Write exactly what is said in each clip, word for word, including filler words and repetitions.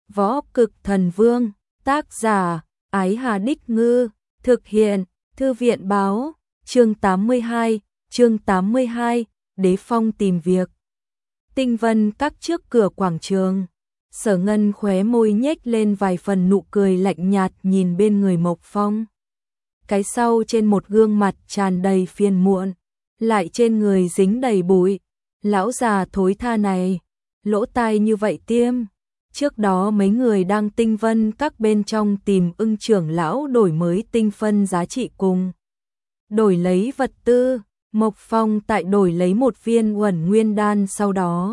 Võ Cực Thần Vương, tác giả, Ái Hà Đích Ngư, thực hiện, Thư viện báo, chương tám mươi hai, chương tám mươi hai, Đế Phong tìm việc. Tinh Vân Các trước cửa quảng trường, Sở Ngân khóe môi nhếch lên vài phần nụ cười lạnh nhạt nhìn bên người Mộc Phong. Cái sau trên một gương mặt tràn đầy phiền muộn, lại trên người dính đầy bụi. Lão già thối tha này, lỗ tai như vậy tiêm. Trước đó mấy người đang Tinh Vân Các bên trong tìm Ưng trưởng lão đổi mới tinh phân giá trị cùng. Đổi lấy vật tư, Mộc Phong tại đổi lấy một viên Uẩn Nguyên Đan sau đó.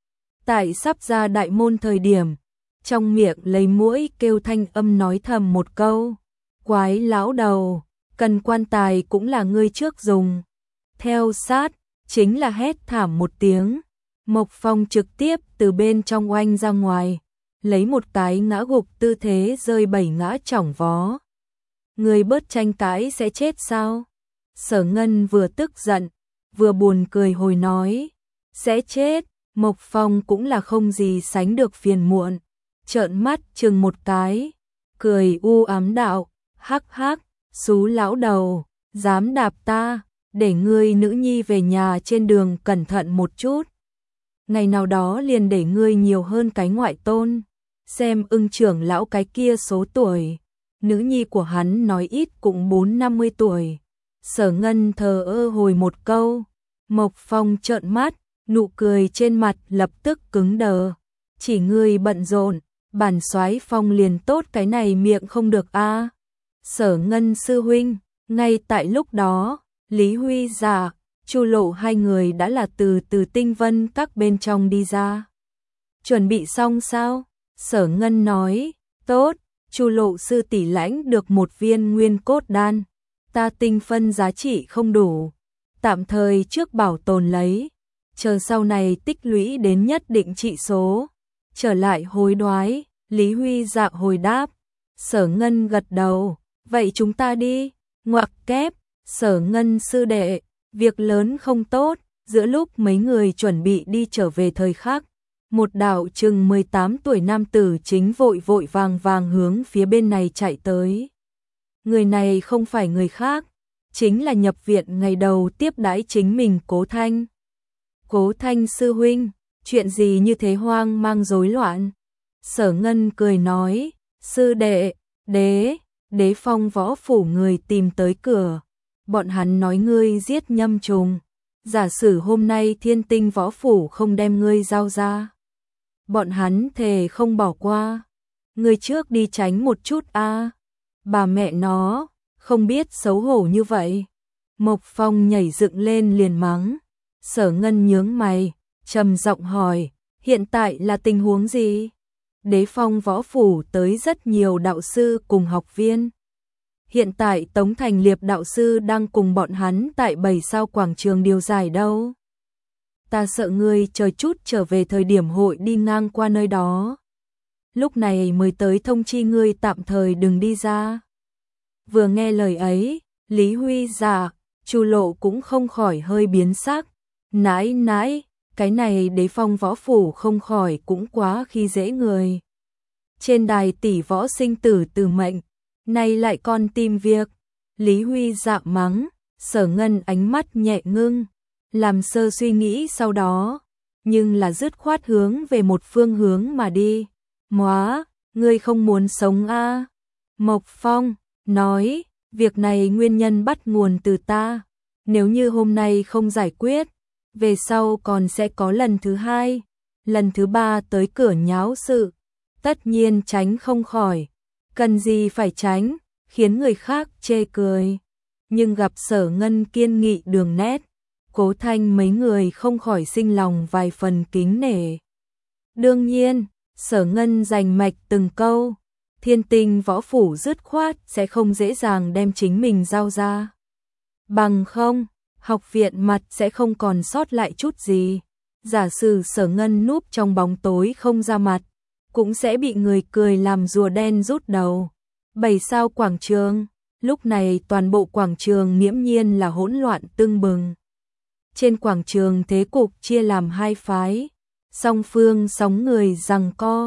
Tại sắp ra đại môn thời điểm, trong miệng lấy mũi kêu thanh âm nói thầm một câu. Quái lão đầu, cần quan tài cũng là ngươi trước dùng. Theo sát, chính là hét thảm một tiếng. Mộc Phong trực tiếp từ bên trong oanh ra ngoài, lấy một cái ngã gục tư thế rơi bảy ngã chỏng vó. Người bớt tranh cãi sẽ chết sao? Sở Ngân vừa tức giận, vừa buồn cười hồi nói. Sẽ chết, Mộc Phong cũng là không gì sánh được phiền muộn. Trợn mắt chừng một cái, cười u ám đạo, hắc hắc, xú lão đầu, dám đạp ta, để ngươi nữ nhi về nhà trên đường cẩn thận một chút. Ngày nào đó liền để ngươi nhiều hơn cái ngoại tôn. Xem Ưng trưởng lão cái kia số tuổi, nữ nhi của hắn nói ít cũng bốn năm mươi tuổi. Sở Ngân thờ ơ hồi một câu, Mộc Phong trợn mắt, nụ cười trên mặt lập tức cứng đờ. Chỉ ngươi bận rộn, bản soái Phong liền tốt cái này miệng không được a. Sở Ngân sư huynh, ngay tại lúc đó, Lý Huy Giả, Chu Lộ hai người đã là từ từ Tinh Vân Các bên trong đi ra. Chuẩn bị xong sao? Sở Ngân nói, tốt, Chu Lộ sư tỷ lãnh được một viên nguyên cốt đan, ta tinh phân giá trị không đủ, tạm thời trước bảo tồn lấy, chờ sau này tích lũy đến nhất định trị số, trở lại hối đoái. Lý Huy Dạ hồi đáp. Sở Ngân gật đầu, vậy chúng ta đi. Ngoặc kép, Sở Ngân sư đệ, việc lớn không tốt. Giữa lúc mấy người chuẩn bị đi trở về thời khắc, một đạo chừng mười tám tuổi nam tử chính vội vội vàng vàng hướng phía bên này chạy tới. Người này không phải người khác, chính là nhập viện ngày đầu tiếp đãi chính mình Cố Thanh. Cố Thanh sư huynh, chuyện gì như thế hoang mang rối loạn? Sở Ngân cười nói, sư đệ, đế, Đế Phong võ phủ người tìm tới cửa. Bọn hắn nói ngươi giết Nhâm Trùng. Giả sử hôm nay Thiên Tinh võ phủ không đem ngươi giao ra, bọn hắn thề không bỏ qua. Ngươi trước đi tránh một chút a. Bà mẹ nó, không biết xấu hổ như vậy. Mộc Phong nhảy dựng lên liền mắng. Sở Ngân nhướng mày, trầm giọng hỏi, hiện tại là tình huống gì? Đế Phong võ phủ tới rất nhiều đạo sư cùng học viên. Hiện tại Tống Thành Liệp đạo sư đang cùng bọn hắn tại bảy sao quảng trường điều giải đâu. Ta sợ ngươi chờ chút trở về thời điểm hội đi ngang qua nơi đó. Lúc này mới tới thông chi ngươi tạm thời đừng đi ra. Vừa nghe lời ấy, Lý Huy Giả, Chu Lộ cũng không khỏi hơi biến sắc. Nãi nãi, cái này Đế Phong võ phủ không khỏi cũng quá khi dễ người. Trên đài tỷ võ sinh tử từ mệnh, nay lại còn tìm việc. Lý Huy Dạ mắng. Sở Ngân ánh mắt nhẹ ngưng, làm sơ suy nghĩ sau đó, nhưng là dứt khoát hướng về một phương hướng mà đi. Móa, ngươi không muốn sống a? À? Mộc Phong nói, việc này nguyên nhân bắt nguồn từ ta. Nếu như hôm nay không giải quyết, về sau còn sẽ có lần thứ hai, lần thứ ba tới cửa nháo sự. Tất nhiên tránh không khỏi. Cần gì phải tránh, khiến người khác chê cười. Nhưng gặp Sở Ngân kiên nghị đường nét, Cố Thanh mấy người không khỏi sinh lòng vài phần kính nể. Đương nhiên, Sở Ngân giành mạch từng câu, Thiên Tinh võ phủ dứt khoát sẽ không dễ dàng đem chính mình giao ra. Bằng không, học viện mặt sẽ không còn sót lại chút gì. Giả sử Sở Ngân núp trong bóng tối không ra mặt, cũng sẽ bị người cười làm rùa đen rút đầu. Bảy sao quảng trường, lúc này toàn bộ quảng trường nghiễm nhiên là hỗn loạn tưng bừng. Trên quảng trường thế cục chia làm hai phái, song phương sóng người giằng co,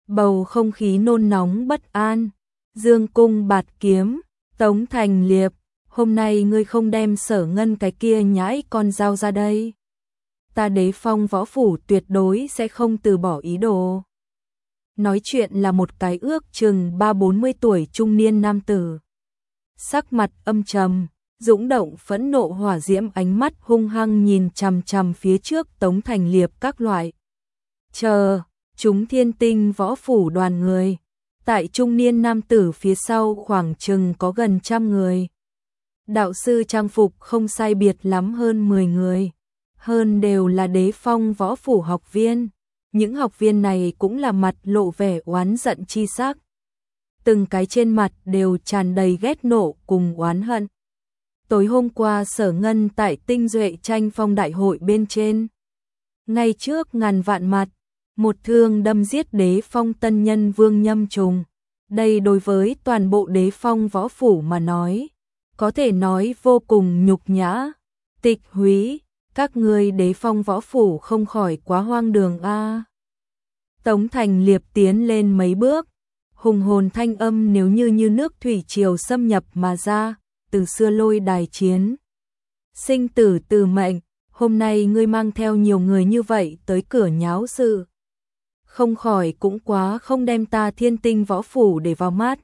Bầu không khí nôn nóng bất an. Dương cung bạt kiếm, Tống Thành Liệp, hôm nay ngươi không đem Sở Ngân cái kia nhãi con dao ra đây. Ta Đế Phong võ phủ tuyệt đối sẽ không từ bỏ ý đồ. Nói chuyện là một cái ước chừng ba bốn mươi tuổi trung niên nam tử. Sắc mặt âm trầm, dũng động phẫn nộ hỏa diễm, ánh mắt hung hăng nhìn chằm chằm phía trước Tống Thành Liệp các loại. Chờ, chúng Thiên Tinh võ phủ đoàn người. Tại trung niên nam tử phía sau khoảng chừng có gần trăm người. Đạo sư trang phục không sai biệt lắm hơn mười người. Hơn đều là Đế Phong võ phủ học viên. Những học viên này cũng là mặt lộ vẻ oán giận chi sắc. Từng cái trên mặt đều tràn đầy ghét nộ cùng oán hận. Tối hôm qua Sở Ngân tại Tinh Duệ tranh phong đại hội bên trên. Ngay trước ngàn vạn mặt, một thương đâm giết Đế Phong tân nhân Vương Nhâm Trùng. Đây đối với toàn bộ Đế Phong võ phủ mà nói, có thể nói vô cùng nhục nhã. Tịch húy, các ngươi Đế Phong võ phủ không khỏi quá hoang đường a. Tống Thành Liệp tiến lên mấy bước, hùng hồn thanh âm nếu như như nước thủy triều xâm nhập mà ra, từ xưa lôi đài chiến. Sinh tử từ mệnh, hôm nay ngươi mang theo nhiều người như vậy tới cửa nháo sự. Không khỏi cũng quá không đem ta Thiên Tinh võ phủ để vào mắt.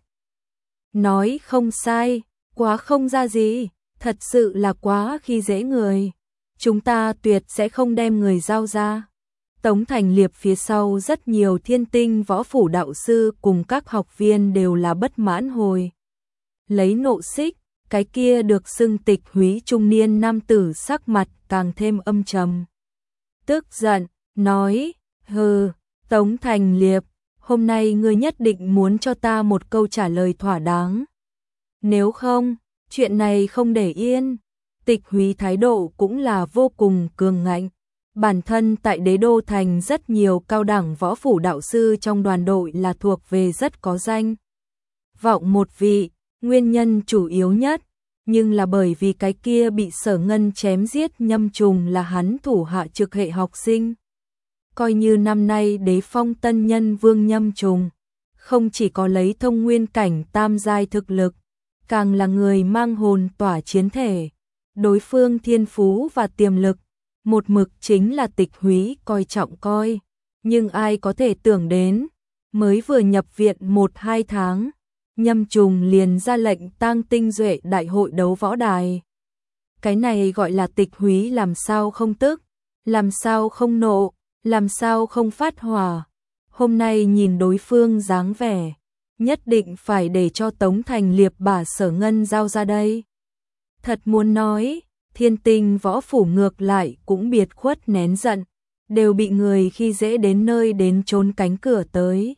Nói không sai, quá không ra gì, thật sự là quá khi dễ người. Chúng ta tuyệt sẽ không đem người giao ra. Tống Thành Liệp phía sau rất nhiều Thiên Tinh võ phủ đạo sư cùng các học viên đều là bất mãn hồi. Lấy nộ xích, cái kia được xưng tịch húy trung niên nam tử sắc mặt càng thêm âm trầm. Tức giận, nói, hừ, Tống Thành Liệp, hôm nay ngươi nhất định muốn cho ta một câu trả lời thỏa đáng. Nếu không, chuyện này không để yên. Tịch húy thái độ cũng là vô cùng cường ngạnh. Bản thân tại Đế Đô Thành rất nhiều cao đẳng võ phủ đạo sư trong đoàn đội là thuộc về rất có danh vọng một vị, nguyên nhân chủ yếu nhất, nhưng là bởi vì cái kia bị Sở Ngân chém giết Nhâm Trùng là hắn thủ hạ trực hệ học sinh. Coi như năm nay Đế Phong tân nhân Vương Nhâm Trùng, không chỉ có lấy thông nguyên cảnh tam giai thực lực, càng là người mang hồn tỏa chiến thể. Đối phương thiên phú và tiềm lực, một mực chính là tịch húy coi trọng coi. Nhưng ai có thể tưởng đến, mới vừa nhập viện một hai tháng, Nhâm Trùng liền ra lệnh tang Tinh Duệ đại hội đấu võ đài. Cái này gọi là tịch húy làm sao không tức, làm sao không nộ, làm sao không phát hỏa. Hôm nay nhìn đối phương dáng vẻ, nhất định phải để cho Tống Thành Liệp bà Sở Ngân giao ra đây. Thật muốn nói, Thiên Tinh võ phủ ngược lại cũng biệt khuất nén giận, đều bị người khi dễ đến nơi đến trốn cánh cửa tới.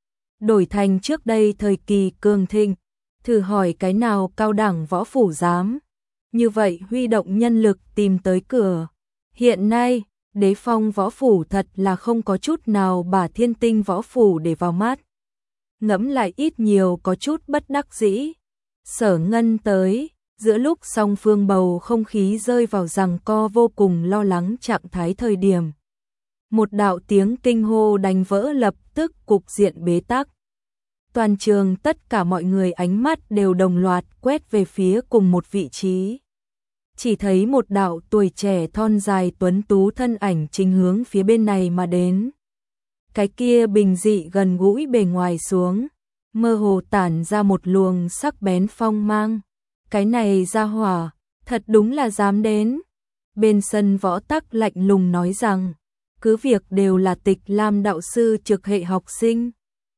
Đổi thành trước đây thời kỳ cường thịnh, thử hỏi cái nào cao đẳng võ phủ dám như vậy huy động nhân lực tìm tới cửa. Hiện nay, Đế Phong võ phủ thật là không có chút nào bà Thiên Tinh võ phủ để vào mắt. Ngẫm lại ít nhiều có chút bất đắc dĩ. Sở Ngân tới, giữa lúc song phương bầu không khí rơi vào giằng co vô cùng lo lắng trạng thái thời điểm. Một đạo tiếng kinh hô đánh vỡ lập tức cục diện bế tắc. Toàn trường tất cả mọi người ánh mắt đều đồng loạt quét về phía cùng một vị trí. Chỉ thấy một đạo tuổi trẻ thon dài tuấn tú thân ảnh chính hướng phía bên này mà đến. Cái kia bình dị gần gũi bề ngoài xuống, mơ hồ tản ra một luồng sắc bén phong mang. Cái này ra hỏa, thật đúng là dám đến. Bên sân võ tắc lạnh lùng nói rằng, cứ việc đều là Tịch Lam đạo sư trực hệ học sinh.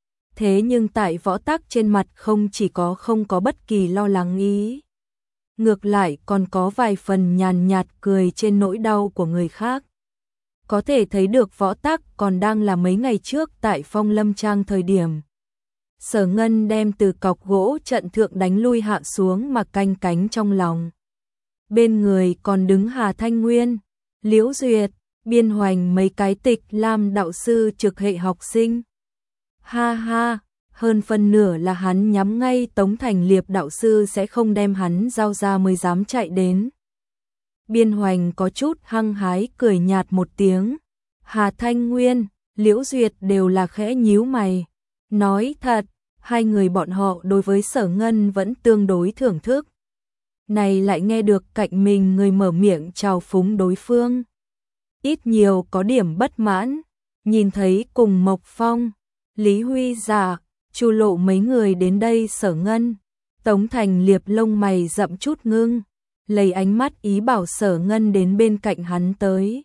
Thế nhưng tại võ tắc trên mặt không chỉ có không có bất kỳ lo lắng ý. Ngược lại còn có vài phần nhàn nhạt cười trên nỗi đau của người khác. Có thể thấy được võ tắc còn đang là mấy ngày trước tại Phong Lâm Trang thời điểm. Sở Ngân đem từ cọc gỗ trận thượng đánh lui hạ xuống mà canh cánh trong lòng. Bên người còn đứng Hà Thanh Nguyên, Liễu Duyệt, Biên Hoành mấy cái Tịch Lam đạo sư trực hệ học sinh. Ha ha, hơn phần nửa là hắn nhắm ngay Tống Thành Liệp đạo sư sẽ không đem hắn giao ra mới dám chạy đến. Biên Hoành có chút hăng hái cười nhạt một tiếng. Hà Thanh Nguyên, Liễu Duyệt đều là khẽ nhíu mày, Nói thật, hai người bọn họ đối với Sở Ngân vẫn tương đối thưởng thức. Này lại nghe được cạnh mình người mở miệng chào phúng đối phương. Ít nhiều có điểm bất mãn, nhìn thấy cùng Mộc Phong, Lý Huy Giả, Chu Lộ mấy người đến đây Sở Ngân. Tống Thành Liệp lông mày rậm chút ngưng, lấy ánh mắt ý bảo Sở Ngân đến bên cạnh hắn tới.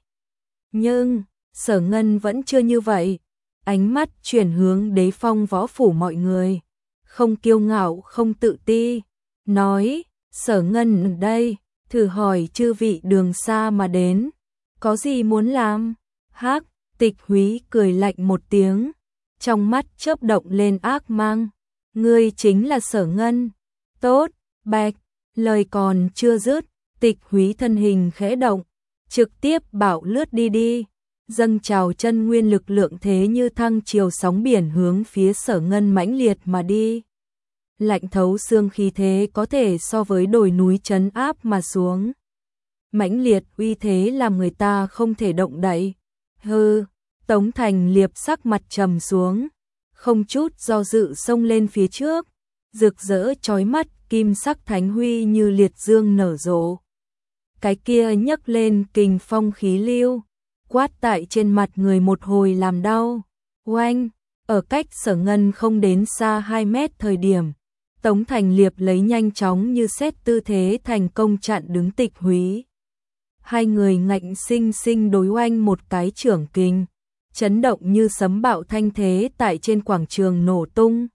Nhưng, Sở Ngân vẫn chưa như vậy, ánh mắt chuyển hướng Đế Phong võ phủ mọi người, không kiêu ngạo không tự ti, nói, Sở Ngân đây, thử hỏi chư vị đường xa mà đến, có gì muốn làm? Hắc, Tịch Húy cười lạnh một tiếng, trong mắt chớp động lên ác mang, ngươi chính là Sở Ngân. Tốt, Bạch, lời còn chưa dứt, Tịch Húy thân hình khẽ động, trực tiếp bảo lướt đi đi, dâng trào chân nguyên lực lượng thế như thăng chiều sóng biển hướng phía Sở Ngân mãnh liệt mà đi. Lạnh thấu xương khí thế có thể so với đồi núi trấn áp mà xuống. Mãnh liệt uy thế làm người ta không thể động đậy. Hừ, Tống Thành Liệp sắc mặt trầm xuống, không chút do dự xông lên phía trước, rực rỡ chói mắt, kim sắc thánh huy như liệt dương nở rộ. Cái kia nhấc lên kình phong khí lưu, quát tại trên mặt người một hồi làm đau. Oanh, ở cách Sở Ngân không đến xa hai mét thời điểm, Tống Thành Liệp lấy nhanh chóng như xét tư thế thành công chặn đứng Tịch Húy. Hai người ngạnh sinh sinh đối oanh một cái trưởng kình, chấn động như sấm bạo thanh thế tại trên quảng trường nổ tung.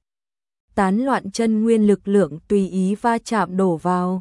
Tán loạn chân nguyên lực lượng tùy ý va chạm đổ vào.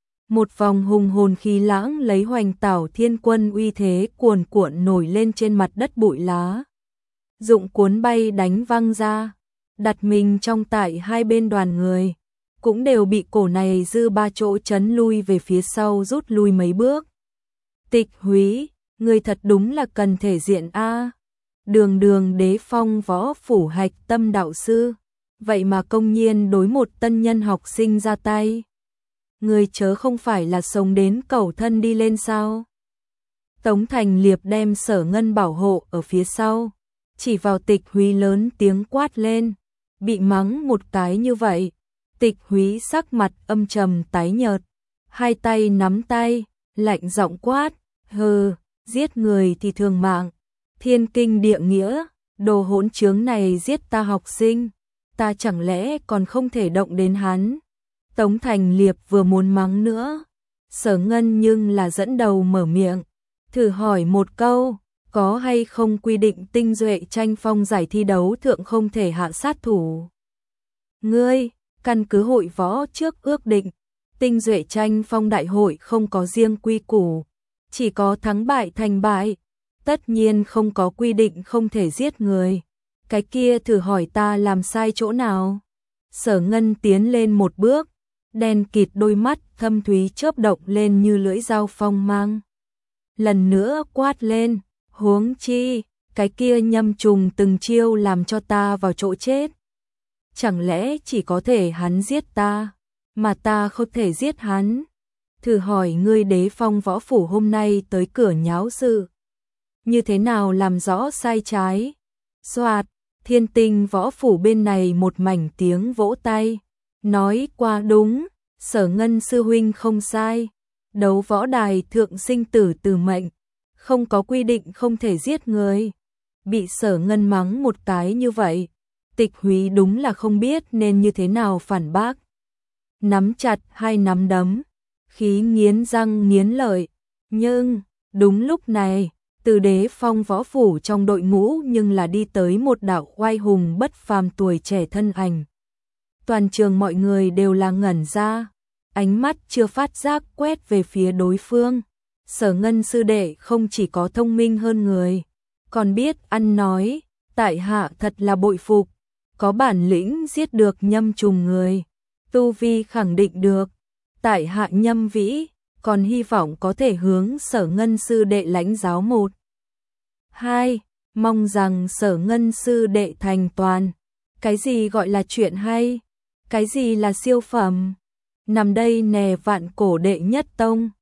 Một vòng hùng hồn khí lãng lấy Hoành Tảo Thiên Quân uy thế cuồn cuộn nổi lên trên mặt đất bụi lá. Dụng cuốn bay đánh văng ra, đặt mình trong tại hai bên đoàn người, cũng đều bị cổ này dư ba chỗ chấn lui về phía sau rút lui mấy bước. Tịch Húy, người thật đúng là cần thể diện a. Đường đường Đế Phong võ phủ hạch tâm đạo sư, vậy mà công nhiên đối một tân nhân học sinh ra tay. Người chớ không phải là sống đến cầu thân đi lên sao? Tống Thành Liệp đem Sở Ngân bảo hộ ở phía sau, chỉ vào Tịch Húy lớn tiếng quát lên, bị mắng một cái như vậy, Tịch Húy sắc mặt âm trầm tái nhợt, hai tay nắm tay, lạnh giọng quát, hừ, giết người thì thường mạng, thiên kinh địa nghĩa, đồ hỗn trướng này giết ta học sinh, ta chẳng lẽ còn không thể động đến hắn? Tống Thành Liệp vừa muốn mắng nữa, Sở Ngân nhưng là dẫn đầu mở miệng, thử hỏi một câu, có hay không quy định tinh duệ tranh phong giải thi đấu thượng không thể hạ sát thủ? Ngươi, căn cứ hội võ trước ước định, tinh duệ tranh phong đại hội không có riêng quy củ, chỉ có thắng bại thành bại, tất nhiên không có quy định không thể giết người. Cái kia thử hỏi ta làm sai chỗ nào? Sở Ngân tiến lên một bước, đen kịt đôi mắt thâm thúy chớp động lên như lưỡi dao phong mang. Lần nữa quát lên, huống chi, cái kia nhâm trùng từng chiêu làm cho ta vào chỗ chết. Chẳng lẽ chỉ có thể hắn giết ta, mà ta không thể giết hắn? Thử hỏi ngươi Đế Phong võ phủ hôm nay tới cửa nháo sự, như thế nào làm rõ sai trái? Soạt, Thiên Tinh võ phủ bên này một mảnh tiếng vỗ tay, nói qua đúng, Sở Ngân sư huynh không sai, đấu võ đài thượng sinh tử từ mệnh, không có quy định không thể giết người. Bị Sở Ngân mắng một cái như vậy, Tịch Húy đúng là không biết nên như thế nào phản bác. Nắm chặt hai nắm đấm, khí nghiến răng nghiến lợi, nhưng đúng lúc này, từ Đế Phong võ phủ trong đội ngũ nhưng là đi tới một đạo oai hùng bất phàm tuổi trẻ thân ảnh. Toàn trường mọi người đều là ngẩn ra, ánh mắt chưa phát giác quét về phía đối phương. Sở Ngân sư đệ không chỉ có thông minh hơn người, còn biết ăn nói, tại hạ thật là bội phục, có bản lĩnh giết được nhâm trùng người, tu vi khẳng định được, tại hạ nhâm vĩ, còn hy vọng có thể hướng Sở Ngân sư đệ lãnh giáo một. Hai, mong rằng Sở Ngân sư đệ thành toàn. Cái gì gọi là chuyện hay? Cái gì là siêu phẩm? Nằm đây nè vạn cổ đệ nhất tông,